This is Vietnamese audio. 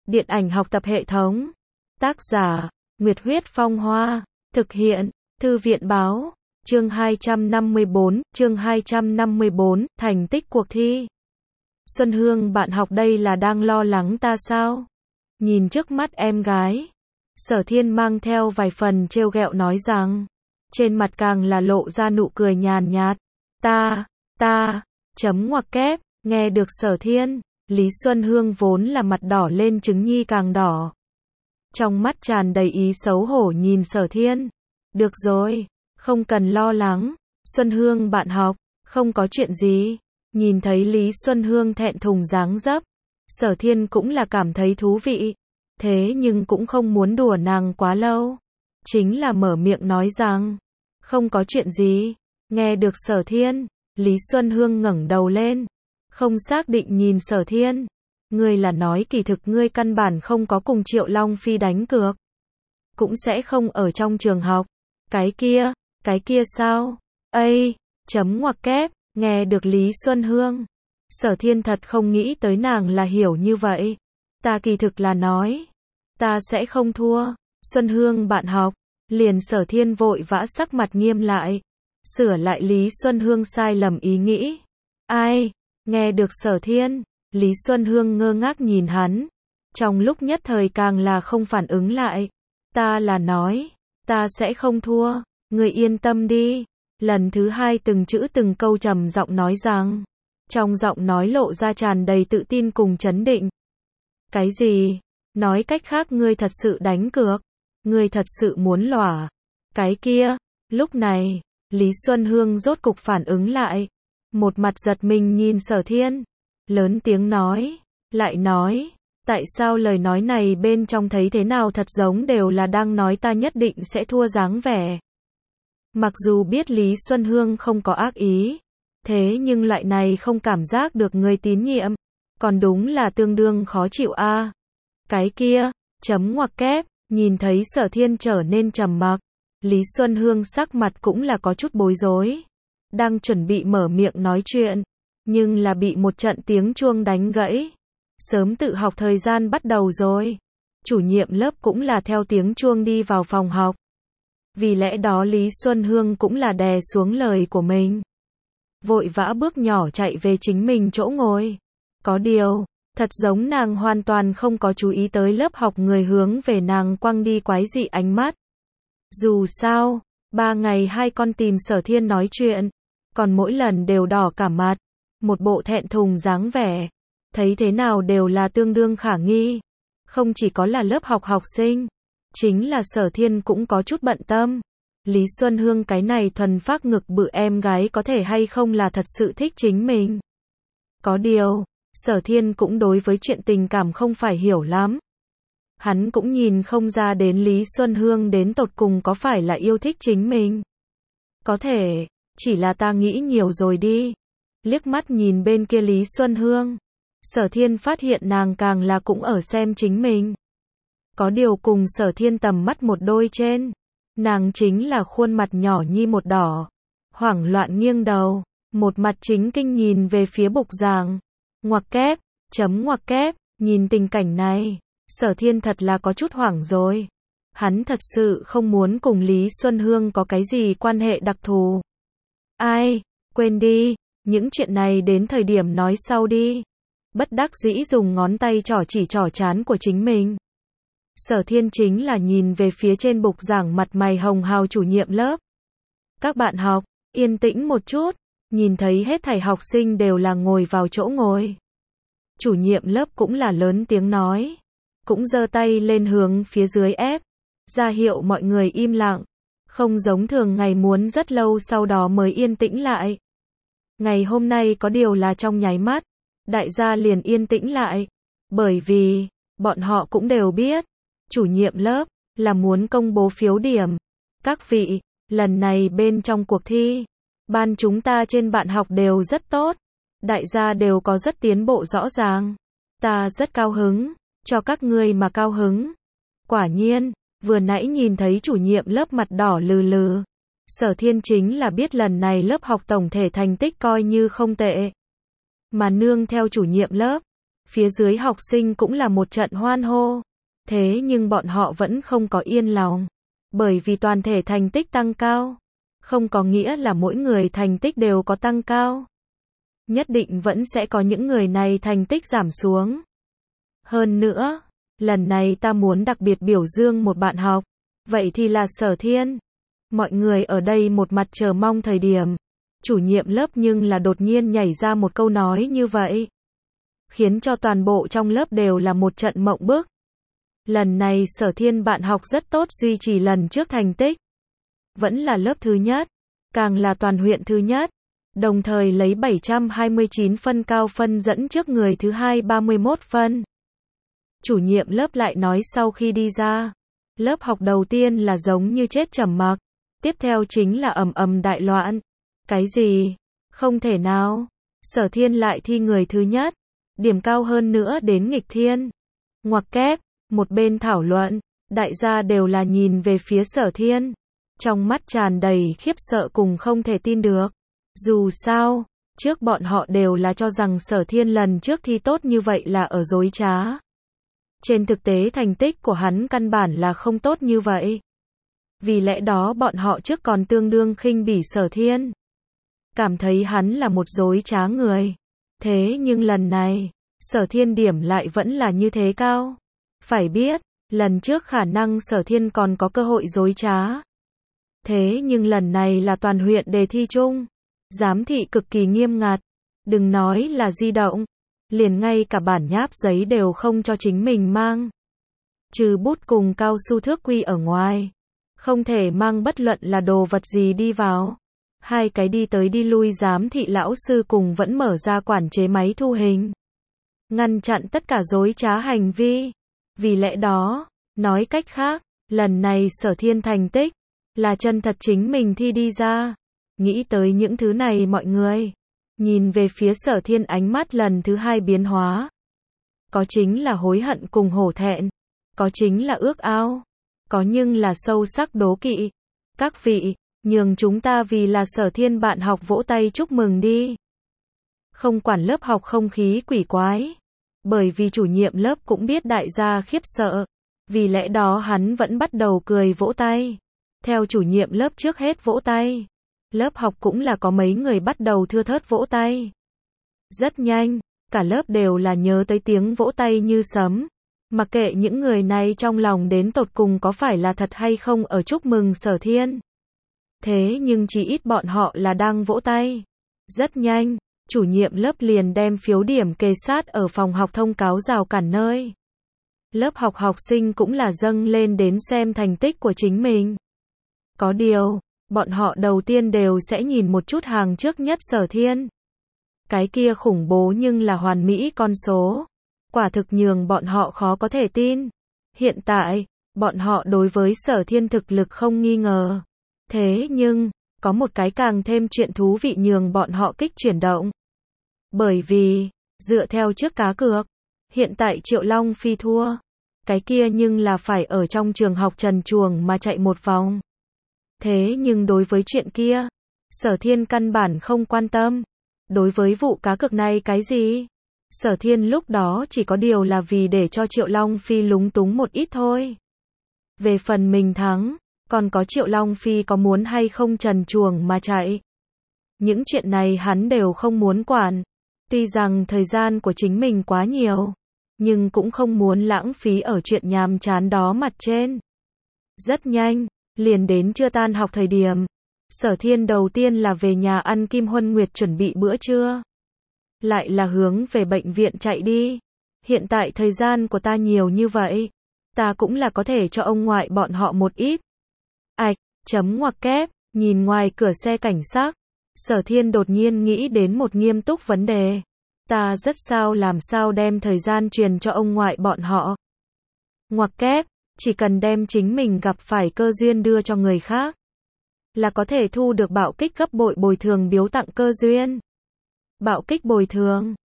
Điện ảnh học tập hệ thống. Tác giả, Nguyệt Huyết Phong Hoa. Thực hiện, Thư viện Báo. Chương 254, thành tích cuộc thi. Xuân Hương bạn học đây là đang lo lắng ta sao? Nhìn trước mắt em gái. Sở Thiên mang theo vài phần trêu ghẹo nói rằng. Trên mặt càng là lộ ra nụ cười nhàn nhạt. Chấm ngoặc kép, nghe được Sở Thiên. Lý Xuân Hương vốn là mặt đỏ lên trứng nhi càng đỏ. Trong mắt tràn đầy ý xấu hổ nhìn Sở Thiên. Được rồi, không cần lo lắng. Xuân Hương bạn học, không có chuyện gì. Nhìn thấy Lý Xuân Hương thẹn thùng dáng dấp. Sở Thiên cũng là cảm thấy thú vị. Thế nhưng cũng không muốn đùa nàng quá lâu. Chính là mở miệng nói rằng. Không có chuyện gì. Nghe được Sở Thiên. Lý Xuân Hương ngẩng đầu lên. Không xác định nhìn Sở Thiên. Ngươi là nói kỳ thực ngươi căn bản không có cùng Triệu Long Phi đánh cược. Cũng sẽ không ở trong trường học. Cái kia sao? Chấm ngoặc kép, nghe được Lý Xuân Hương. Sở Thiên thật không nghĩ tới nàng là hiểu như vậy. Ta kỳ thực là nói. Ta sẽ không thua. Xuân Hương bạn học. Liền Sở Thiên vội vã sắc mặt nghiêm lại. Sửa lại Lý Xuân Hương sai lầm ý nghĩ. Nghe được Sở Thiên. Lý Xuân Hương ngơ ngác nhìn hắn. Trong lúc nhất thời càng là không phản ứng lại. Ta là nói. Ta sẽ không thua. Người yên tâm đi. Lần thứ hai từng chữ từng câu trầm giọng nói rằng. Trong giọng nói lộ ra tràn đầy tự tin cùng chấn định. Cái gì? Nói cách khác ngươi thật sự đánh cược. Ngươi thật sự muốn lỏa. Cái kia. Lúc này, Lý Xuân Hương rốt cục phản ứng lại. Một mặt giật mình nhìn Sở Thiên. Lớn tiếng nói. Lại nói. Tại sao lời nói này bên trong thấy thế nào thật giống đều là đang nói ta nhất định sẽ thua dáng vẻ. Mặc dù biết Lý Xuân Hương không có ác ý. Thế nhưng loại này không cảm giác được người tín nhiệm. Còn đúng là tương đương khó chịu a. Cái kia. Chấm ngoặc kép. Nhìn thấy Sở Thiên trở nên trầm mặc. Lý Xuân Hương sắc mặt cũng là có chút bối rối. Đang chuẩn bị mở miệng nói chuyện. Nhưng là bị một trận tiếng chuông đánh gãy. Sớm tự học thời gian bắt đầu rồi. Chủ nhiệm lớp cũng là theo tiếng chuông đi vào phòng học. Vì lẽ đó Lý Xuân Hương cũng là đè xuống lời của mình. Vội vã bước nhỏ chạy về chính mình chỗ ngồi. Có điều, thật giống nàng hoàn toàn không có chú ý tới lớp học người hướng về nàng quăng đi quái dị ánh mắt. Dù sao, 3 ngày hai con tìm Sở Thiên nói chuyện. Còn mỗi lần đều đỏ cả mặt. Một bộ thẹn thùng dáng vẻ. Thấy thế nào đều là tương đương khả nghi. Không chỉ có là lớp học học sinh. Chính là Sở Thiên cũng có chút bận tâm. Lý Xuân Hương cái này thuần phác ngực bự em gái có thể hay không là thật sự thích chính mình. Có điều, Sở Thiên cũng đối với chuyện tình cảm không phải hiểu lắm. Hắn cũng nhìn không ra đến Lý Xuân Hương đến tột cùng có phải là yêu thích chính mình. Có thể, chỉ là ta nghĩ nhiều rồi đi. Liếc mắt nhìn bên kia Lý Xuân Hương. Sở Thiên phát hiện nàng càng là cũng ở xem chính mình. Có điều cùng Sở Thiên tầm mắt một đôi trên. Nàng chính là khuôn mặt nhỏ nhi một đỏ. Hoảng loạn nghiêng đầu. Một mặt chính kinh nhìn về phía bục giảng. Ngoặc kép, chấm ngoặc kép. Nhìn tình cảnh này. Sở Thiên thật là có chút hoảng rồi. Hắn thật sự không muốn cùng Lý Xuân Hương có cái gì quan hệ đặc thù. Quên đi. Những chuyện này đến thời điểm nói sau đi. Bất đắc dĩ dùng ngón tay trỏ chỉ trỏ trán của chính mình. Sở Thiên chính là nhìn về phía trên bục giảng mặt mày hồng hào chủ nhiệm lớp. Các bạn học, yên tĩnh một chút. Nhìn thấy hết thảy học sinh đều là ngồi vào chỗ ngồi. Chủ nhiệm lớp cũng là lớn tiếng nói. Cũng giơ tay lên hướng phía dưới ép. Ra hiệu mọi người im lặng. Không giống thường ngày muốn rất lâu sau đó mới yên tĩnh lại. Ngày hôm nay có điều là trong nháy mắt. Đại gia liền yên tĩnh lại. Bởi vì, bọn họ cũng đều biết. Chủ nhiệm lớp, là muốn công bố phiếu điểm. Các vị, lần này bên trong cuộc thi. Ban chúng ta trên bạn học đều rất tốt. Đại gia đều có rất tiến bộ rõ ràng. Ta rất cao hứng. Cho các ngươi mà cao hứng. Quả nhiên, vừa nãy nhìn thấy chủ nhiệm lớp mặt đỏ lừ lừ. Sở Thiên chính là biết lần này lớp học tổng thể thành tích coi như không tệ. Mà nương theo chủ nhiệm lớp. Phía dưới học sinh cũng là một trận hoan hô. Thế nhưng bọn họ vẫn không có yên lòng. Bởi vì toàn thể thành tích tăng cao. Không có nghĩa là mỗi người thành tích đều có tăng cao. Nhất định vẫn sẽ có những người này thành tích giảm xuống. Hơn nữa, lần này ta muốn đặc biệt biểu dương một bạn học. Vậy thì là Sở Thiên. Mọi người ở đây một mặt chờ mong thời điểm. Chủ nhiệm lớp nhưng là đột nhiên nhảy ra một câu nói như vậy. Khiến cho toàn bộ trong lớp đều là một trận mộng bức. Lần này Sở Thiên bạn học rất tốt, duy trì lần trước thành tích. Vẫn là lớp thứ nhất. Càng là toàn huyện thứ nhất. Đồng thời lấy 729 phân cao phân dẫn trước người thứ hai 31 phân. Chủ nhiệm lớp lại nói sau khi đi ra. Lớp học đầu tiên là giống như chết trầm mặc. Tiếp theo chính là ầm ầm đại loạn. Cái gì? Không thể nào. Sở Thiên lại thi người thứ nhất. Điểm cao hơn nữa đến nghịch thiên. Ngoặc kép, một bên thảo luận. Đại gia đều là nhìn về phía Sở Thiên. Trong mắt tràn đầy khiếp sợ cùng không thể tin được. Dù sao, trước bọn họ đều là cho rằng Sở Thiên lần trước thi tốt như vậy là ở dối trá. Trên thực tế thành tích của hắn căn bản là không tốt như vậy. Vì lẽ đó bọn họ trước còn tương đương khinh bỉ Sở Thiên. Cảm thấy hắn là một dối trá người. Thế nhưng lần này, Sở Thiên điểm lại vẫn là như thế cao. Phải biết, lần trước khả năng Sở Thiên còn có cơ hội dối trá. Thế nhưng lần này là toàn huyện đề thi chung. Giám thị cực kỳ nghiêm ngặt. Đừng nói là di động. Liền ngay cả bản nháp giấy đều không cho chính mình mang. Trừ bút cùng cao su thước quy ở ngoài. Không thể mang bất luận là đồ vật gì đi vào. Hai cái đi tới đi lui giám thị lão sư cùng vẫn mở ra quản chế máy thu hình. Ngăn chặn tất cả dối trá hành vi. Vì lẽ đó, nói cách khác, lần này Sở Thiên thành tích là chân thật chính mình thi đi ra. Nghĩ tới những thứ này mọi người nhìn về phía Sở Thiên, ánh mắt lần thứ hai biến hóa. Có chính là hối hận cùng hổ thẹn. Có chính là ước ao. Có nhưng là sâu sắc đố kỵ. Các vị, nhường chúng ta vì là Sở Thiên bạn học vỗ tay chúc mừng đi. Không quản lớp học không khí quỷ quái. Bởi vì chủ nhiệm lớp cũng biết đại gia khiếp sợ. Vì lẽ đó hắn vẫn bắt đầu cười vỗ tay. Theo chủ nhiệm lớp trước hết vỗ tay. Lớp học cũng là có mấy người bắt đầu thưa thớt vỗ tay. Rất nhanh, cả lớp đều là nhớ tới tiếng vỗ tay như sấm. Mặc kệ những người này trong lòng đến tột cùng có phải là thật hay không ở chúc mừng Sở Thiên. Thế nhưng chỉ ít bọn họ là đang vỗ tay. Rất nhanh, chủ nhiệm lớp liền đem phiếu điểm kê sát ở phòng học thông cáo rào cản nơi. Lớp học học sinh cũng là dâng lên đến xem thành tích của chính mình. Có điều, bọn họ đầu tiên đều sẽ nhìn một chút hàng trước nhất Sở Thiên. Cái kia khủng bố nhưng là hoàn mỹ con số. Quả thực nhường bọn họ khó có thể tin. Hiện tại, bọn họ đối với Sở Thiên thực lực không nghi ngờ. Thế nhưng, có một cái càng thêm chuyện thú vị nhường bọn họ kích chuyển động. Bởi vì, dựa theo trước cá cược, hiện tại Triệu Long Phi thua. Cái kia nhưng là phải ở trong trường học trần truồng mà chạy một vòng. Thế nhưng đối với chuyện kia, Sở Thiên căn bản không quan tâm. Đối với vụ cá cược này cái gì? Sở Thiên lúc đó chỉ có điều là vì để cho Triệu Long Phi lúng túng một ít thôi. Về phần mình thắng, còn có Triệu Long Phi có muốn hay không trần truồng mà chạy. Những chuyện này hắn đều không muốn quản. Tuy rằng thời gian của chính mình quá nhiều, nhưng cũng không muốn lãng phí ở chuyện nhàm chán đó mặt trên. Rất nhanh, liền đến trưa tan học thời điểm. Sở Thiên đầu tiên là về nhà ăn Kim Huân Nguyệt chuẩn bị bữa trưa. Lại là hướng về bệnh viện chạy đi. Hiện tại thời gian của ta nhiều như vậy. Ta cũng là có thể cho ông ngoại bọn họ một ít. Ảch, chấm ngoặc kép, nhìn ngoài cửa xe cảnh sát. Sở Thiên đột nhiên nghĩ đến một nghiêm túc vấn đề. Ta rất sao làm sao đem thời gian truyền cho ông ngoại bọn họ. Ngoặc kép, chỉ cần đem chính mình gặp phải cơ duyên đưa cho người khác. Là có thể thu được bạo kích gấp bội bồi thường biếu tặng cơ duyên. Bạo kích bồi thường.